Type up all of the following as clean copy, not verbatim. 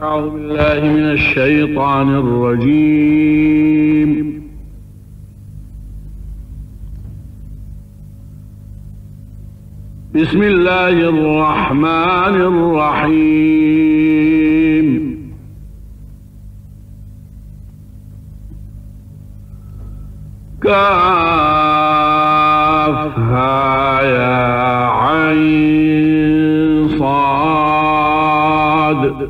أعوذ بالله من الشيطان الرجيم. بسم الله الرحمن الرحيم. كافها يا عين صاد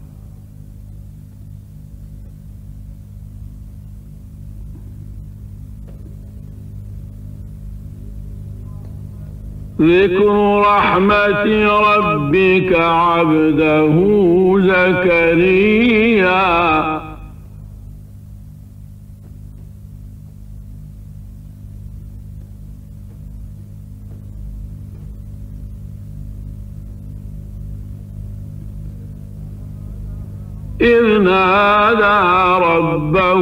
ذكر رحمة ربك عبده زكريا إذ نادى ربه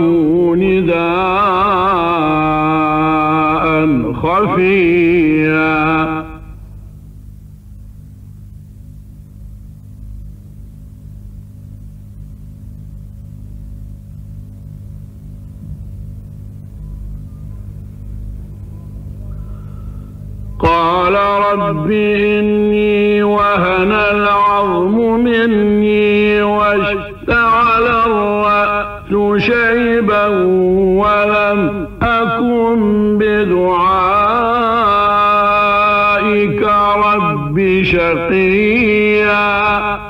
نداء خفيا قال رب إني وهن العظم مني واشتعل الرأس شيبا ولم أكن بدعائك رب شقيا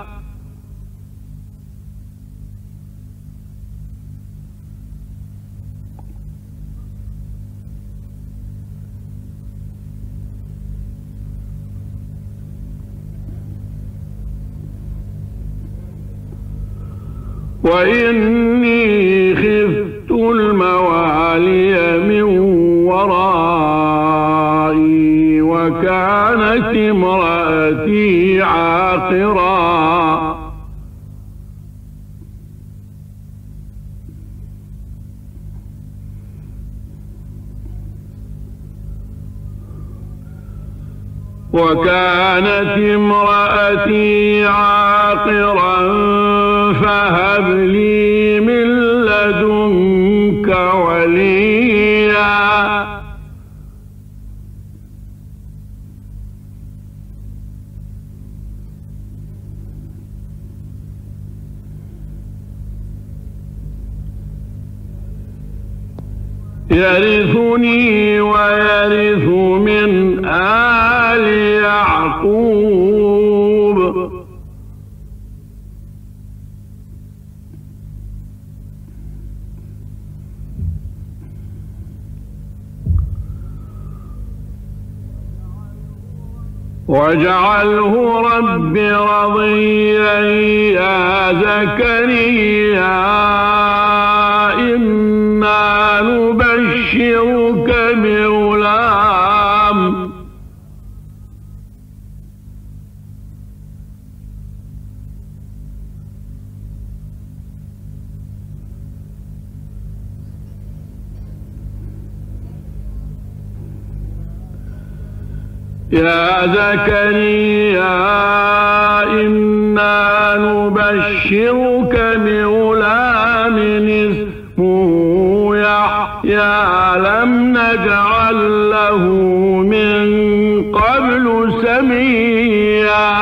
وإني خفت الموالي من ورائي وكانت امرأتي عاقرا فهب لي من لدنك وليا يرثني ويرث من آل يعقوب واجعله رب رضيا يا زكريا إنا نبشرك بغلام يا زكريا إنا نبشرك بغلام اسمه يحيى لم نجعل له من قبل سميا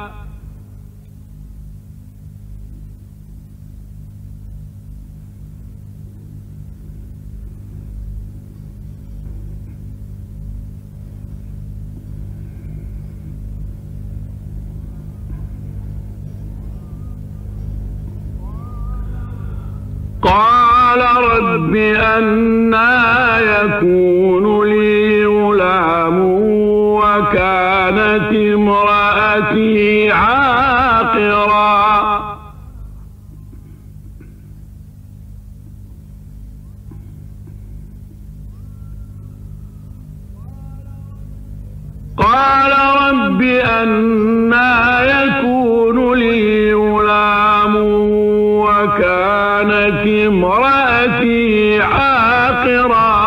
قال رب أنى يكون لي غلام وكانت امرأتي عاقرا قال رب أنى يكون لي غلام وكانت امرأتي عاقرا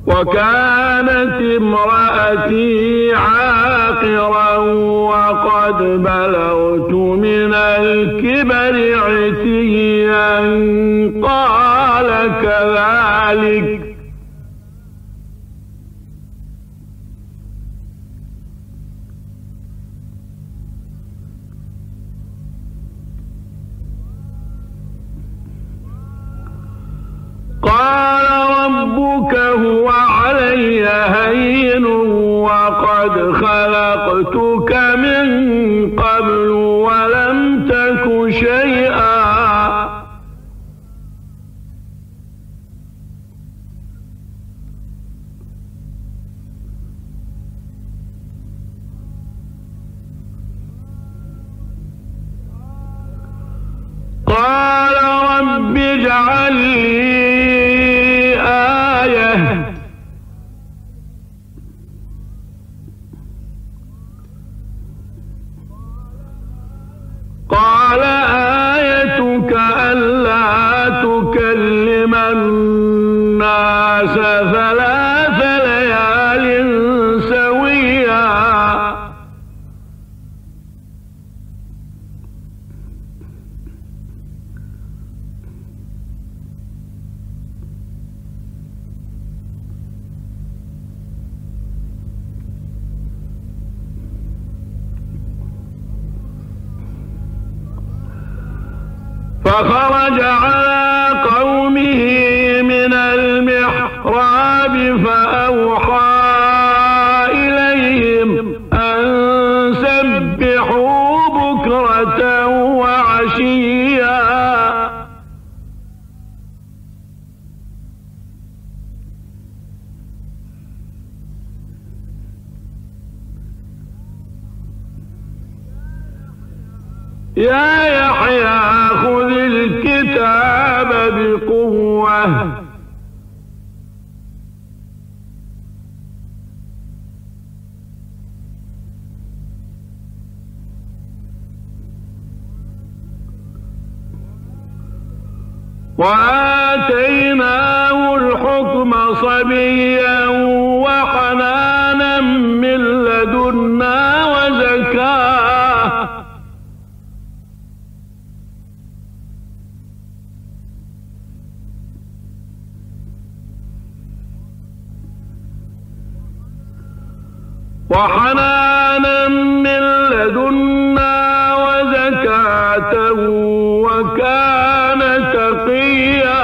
وكانت امرأتي عاقرا وقد بلغت من الكبر عتيا قال كذلك قال ربك هو علي هين وقد خلقتك من قبل ولم تك شيئا قال رب اجعل لي آية قال آيتك ألا تكلم الناس 3 ليال سويا فخرج على قومه من المحراب فأوحى إليهم أن سبحوا بكرة وعشيا يا يحيى خذ الكتاب بقوة وآتيناه الحكم صبيا وحنانا من لدنا وزكاة من لدنا وزكاة وكان تقيا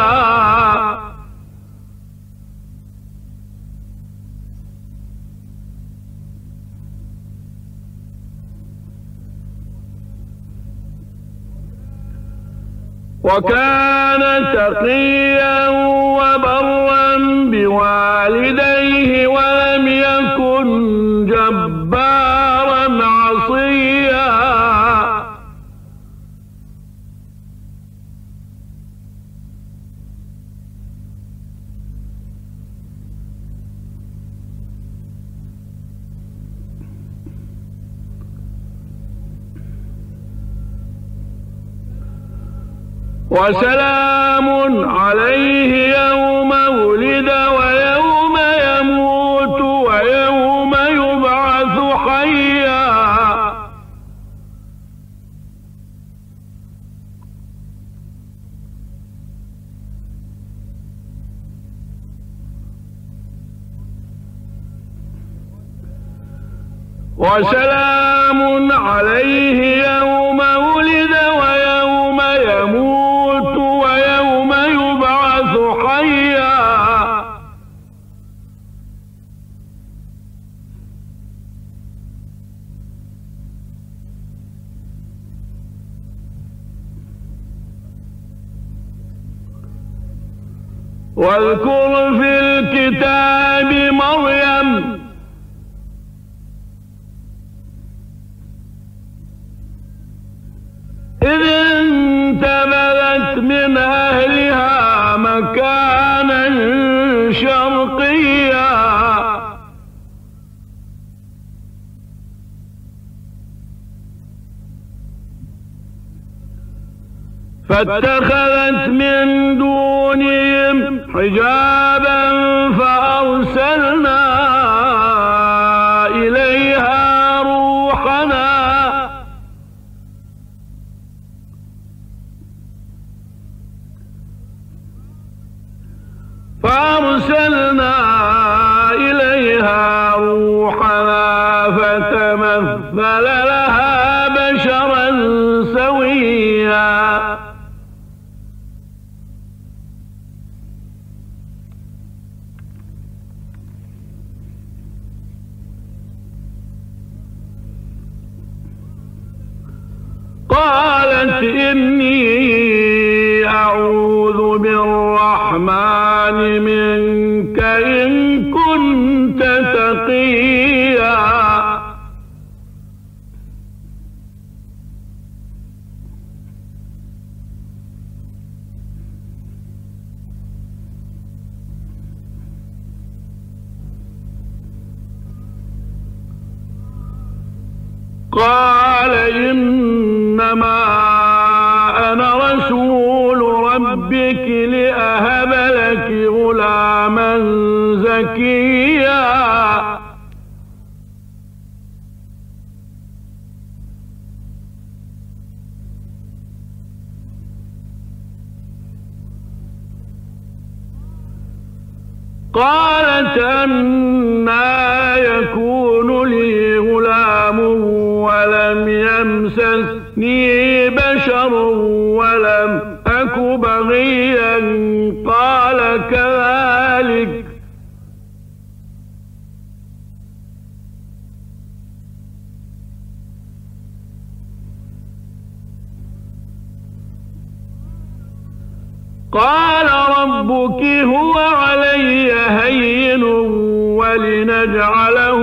وبرا بوالديه ولم يكن جبارا عصيا وسلام عليه يوم ولد ويوم يموت ويوم يبعث حيا وسلام عليه يوم ولد ويوم يموت ويوم يبعث حيا واذكر في الكتاب مريم إذ انتبذت من أهلها مكانا شرقيا فاتخذت من دونهم حجابا فأرسلنا فأرسلنا إليها روحنا فتمثل لها بشرا سويا قالت إني أعوذ بالرحمن منك إن كنت تقيا قال إنما أنا رسول ربك لأهب لك غلاما زكيا قالت أنى يكون لي غلام ولم يمسسني بشر ولم أك بغيا قال كذلك قال ربك هو علي هين ولنجعله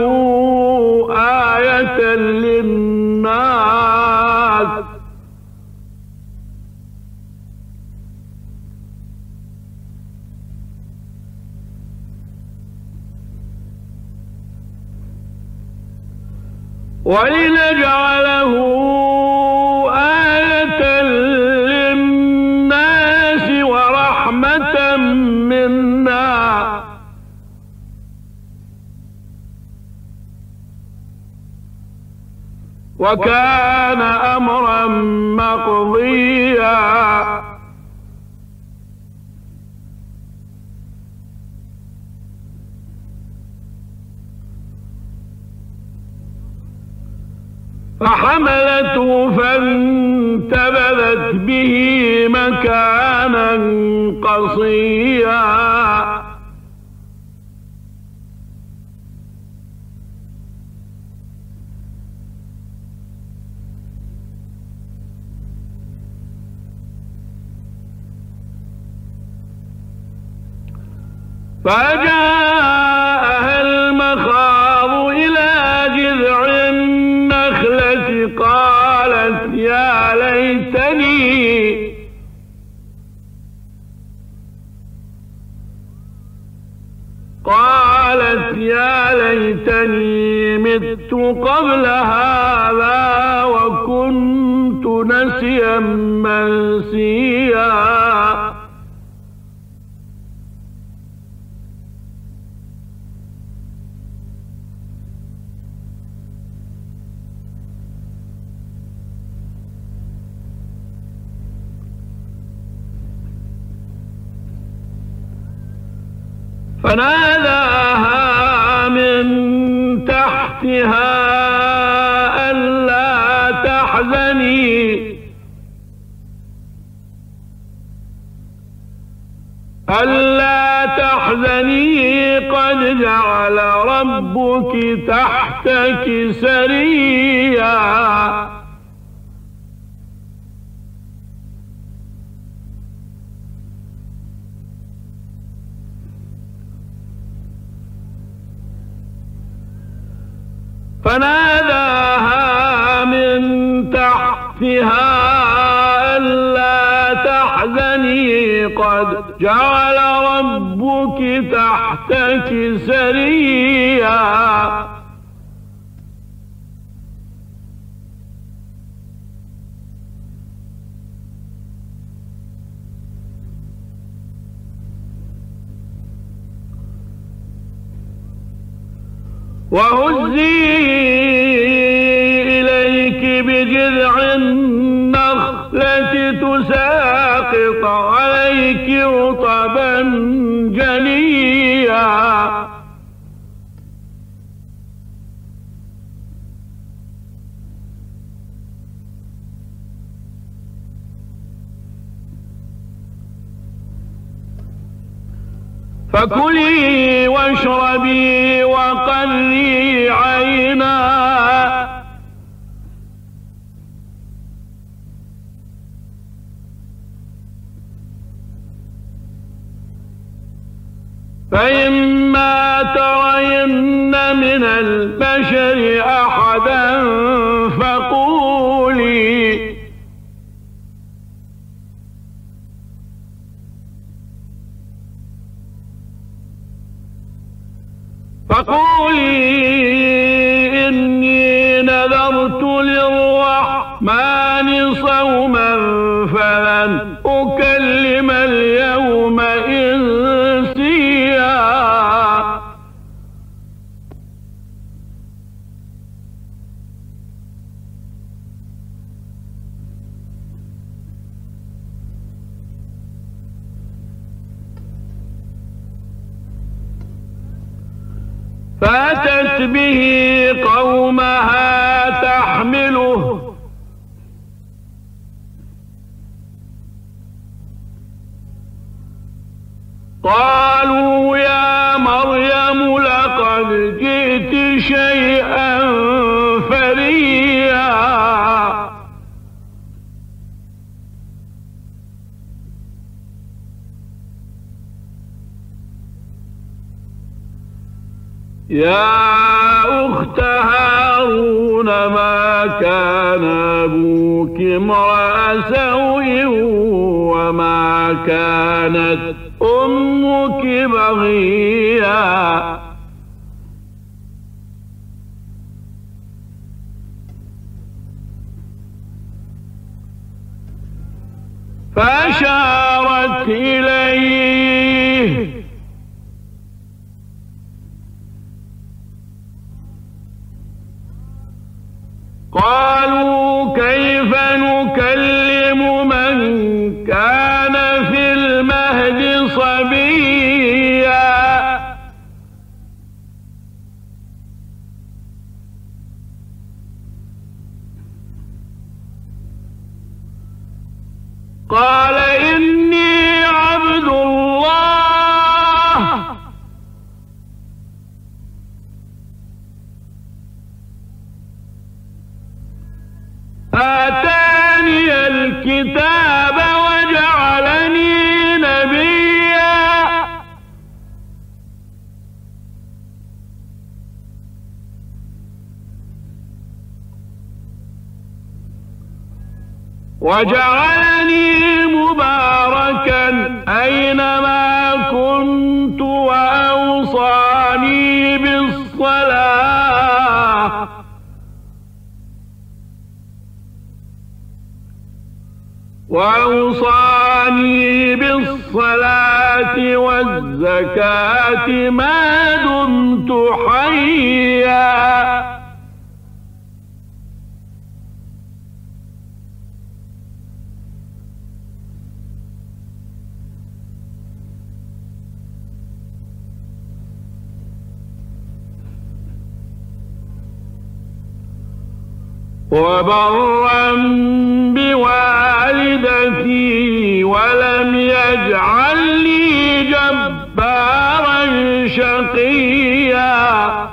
آية للناس آية للناس ورحمة منا وكان أمرا مقضيا فحملته فانتبذت به مكانا قصيا فجاءها المخاض إلى جذع النخلة قالت يا ليتني مت قبل هذا وكنت نسيا منسيا فناداها من تحتها ألا تحزني قد جعل ربك تحتك سريا فناداها من تحتها ألا تحزني قد جعل ربك تحتك سريا وهزي إليك بجذع النخلة تساقط عليك رطبا جنيا فكلي واشربي وقري عينا فإما ترين من البشر أحدا فقولي إني نذرت للرحمن صوما فلن أكلم اليوم إنسيا فأتت به قومها تحمله قالوا يا مريم لقد جئت شيئا فريا يا أخت هارون ما كان أبوك امرأ سوء وما كانت أمك بغيا فأشارت إليه قالوا كيف نكلم من كان في المهد صبيا قال إني عبد الله آتاني الكتاب وجعلني نبيا وجعلني مباركا أينما كنت وأوصاني بالصلاة والزكاة ما دمت حيا وبرا بوالدتي ولم يجعلني جبارا شقيا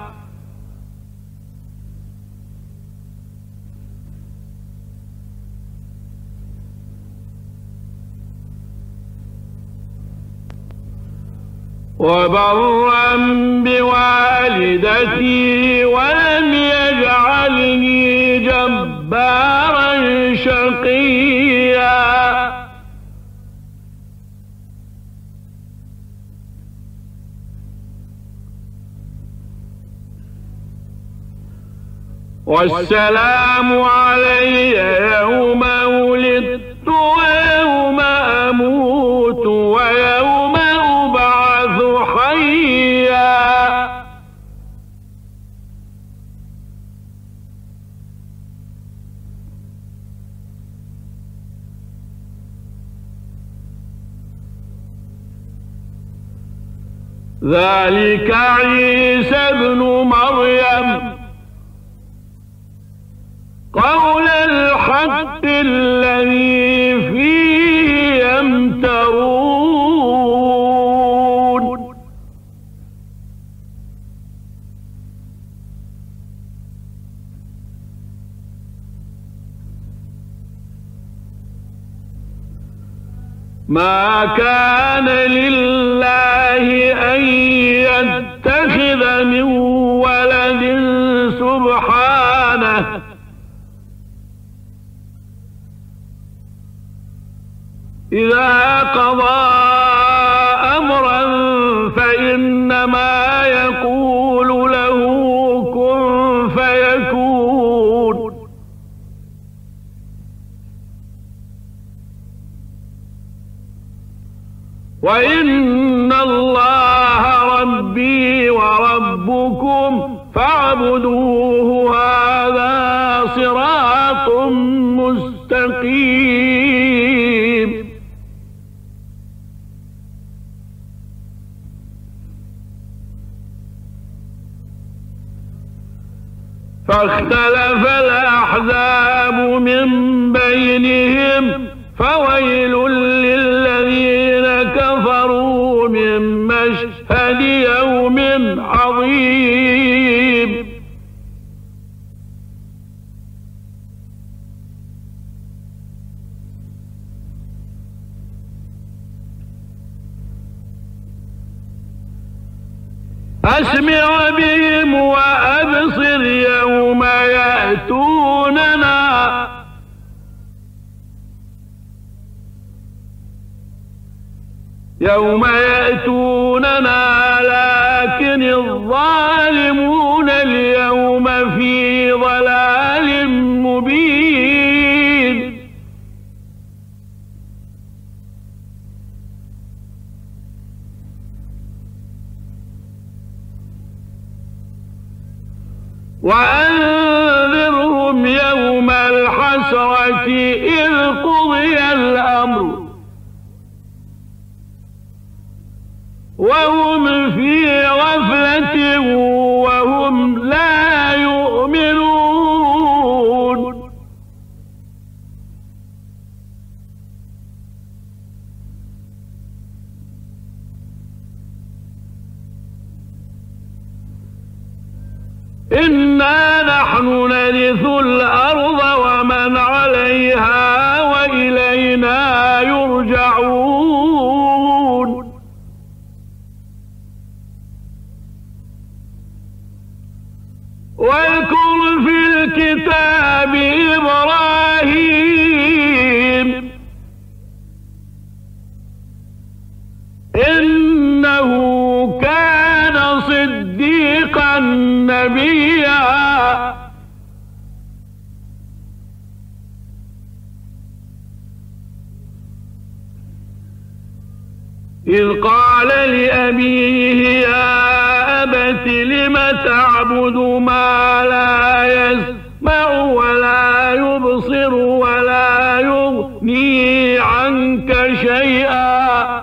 وبرا بوالدتي ولم يجعلني جبارا شقيا والسلام علي يوم ولدت ويوم أموت ويوم أبعث حيا ذلك عيسى ابن مريم قول الحق الذي فيه يمترون ما كان لله أن يتخذ من ولد سبحانه إذا قضى أمرا فإنما يقول له كن فيكون وإن الله ربي وربكم فاعبدوه هذا صراط مستقيم فاختلف الأحزاب من بينهم فويل للذين كفروا من مشهد يوم عظيم أسمع بهم وأبصر يوم يأتوننا لكن الظالمون اليوم في ضلال مبين وأنذرهم يوم الحسرة إذ قضي الأمر وهم في غفلة وهم لا يؤمنون إنا نحن نرث الأرض ومن عليها وإلينا يرجعون واذكر في الكتاب إبراهيم إنه كان صديقا نبيا إذ قال لأبيه يا أبت لم تعبد ما لا يسمع ولا يبصر ولا يغني عنك شيئا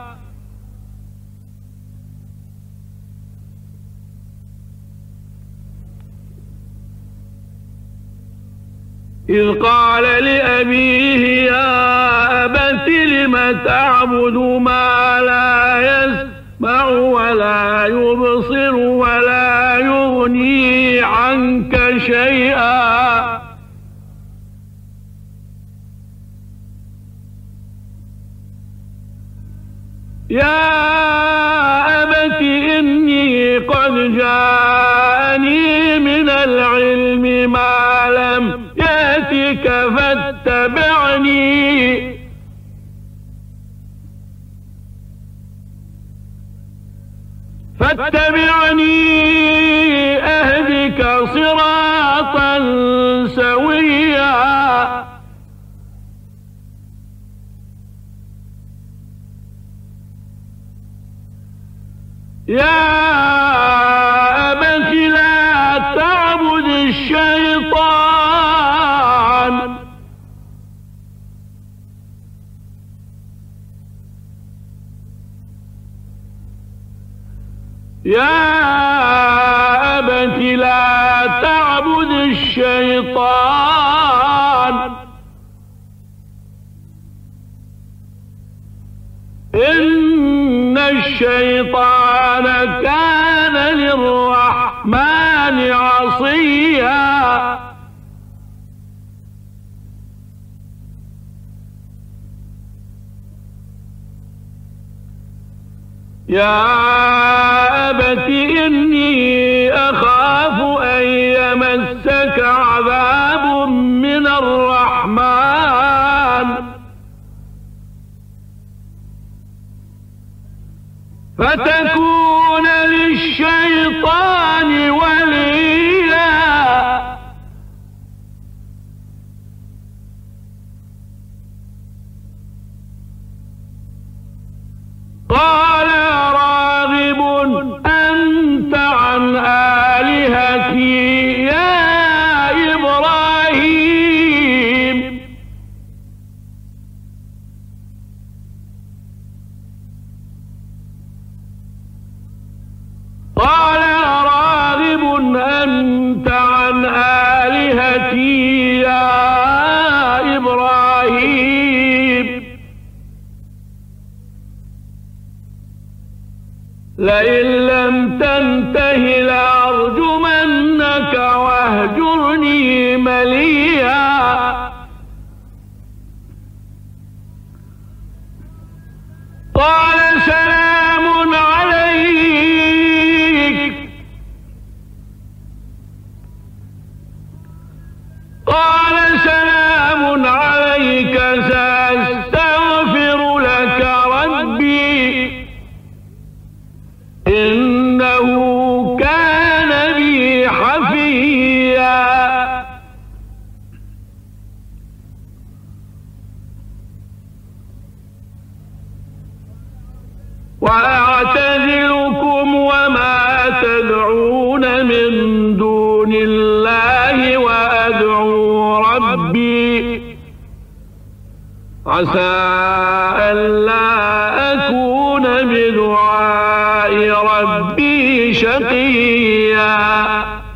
إذ قال لأبيه يا أبت لم تعبد ما لا يسمع ولا يبصر ولا يغني عنك شيئا يا أبت إني قد جاءني من العلم ما لم يأتك فاتبعني أهدك صراطا سويا يا أبت لا تعبد الشيطان يا أبت لا تعبد الشيطان إن الشيطان كان للرحمن عصيا يا أبت إني أخاف أن يمسك عذاب من الرحمن فتكون للشيطان وليا قال راغب أنت عن آلهتي يا إبراهيم قال راغب أنت عن آلهتي يا إبراهيم لئن لم تنته لأرجمنك واهجرني مليا قال سلام عليك قال سلام عليك سأستغفر لك ربي إنه كان بي حفيا وأعتزلكم وما تدعون من دون الله وأدعو ربي عسى ألا أكون بدعاء ربي شقيا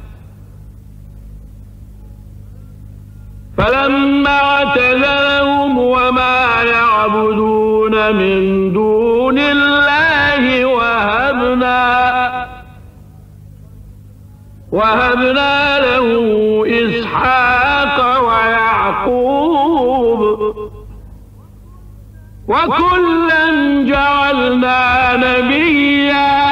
فلما اعتزلهم وما يعبدون من دون الله وهبنا له إسحاق ويعقوب وكلا جعلنا نبيا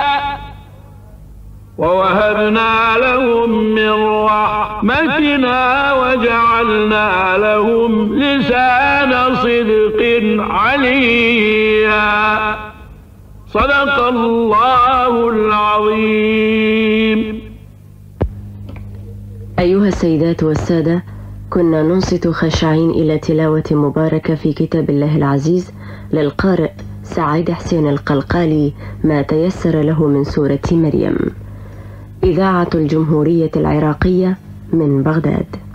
ووهبنا لهم من رحمتنا وجعلنا لهم لسان صدق عليا صدق الله العظيم. أيها السيدات والسادة، كنا ننصت خاشعين إلى تلاوة مباركة في كتاب الله العزيز للقارئ سعيد حسين القلقالي ما تيسر له من سورة مريم. إذاعة الجمهورية العراقية من بغداد.